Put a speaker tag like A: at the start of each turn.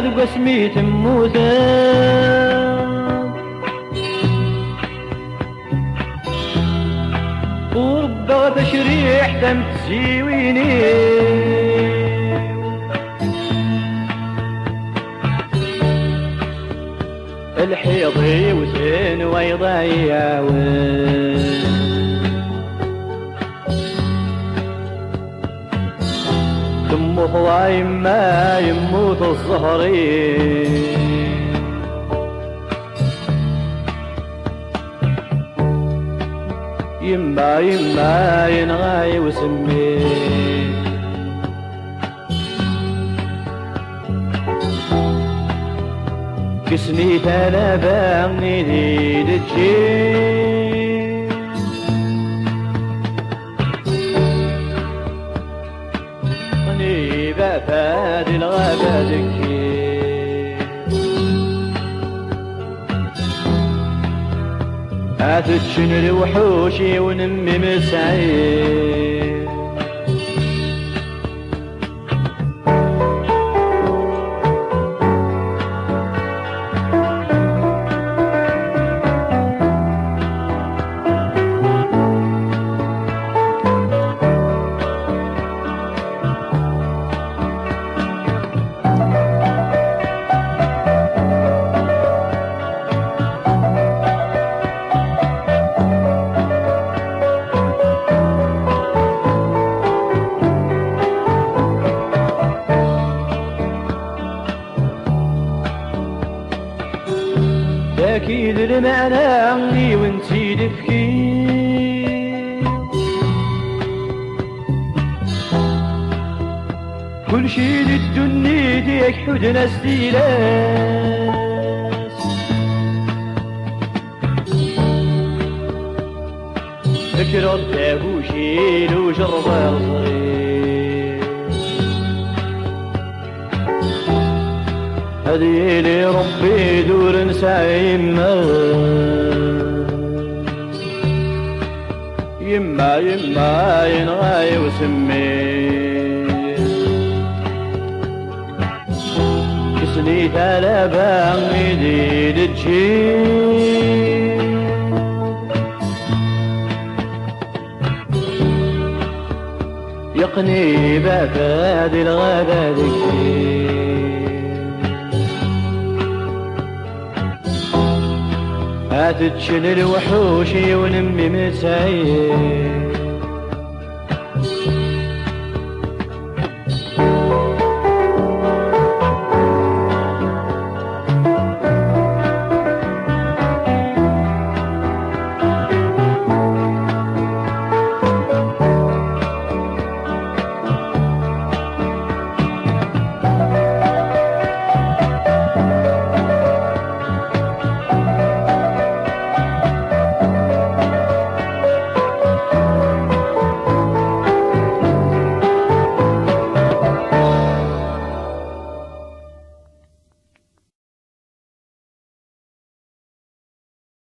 A: ذو قسمي تموتا وربا تشريح تم تزيويني الحيضي وسن ويضيعون ثم الله ما يموت الظهري يما ينغاي وسمي كسني تلاباني دي تجي قني بفاد الغابة دكي هاتتشن الوحوشي ونمي مسعي أكيد المعنى عني وانتي تفكي كل شي للدنيا ديك حدنا ستيلاس فكرة تابوشيل وجربة صغير هدي لي ربي دور نسايمة يما ينغاي وسمي كسني تلابان يدي تجي يقني بفاد الغابة ذكي هاتتشن الوحوشي ونمي مسعي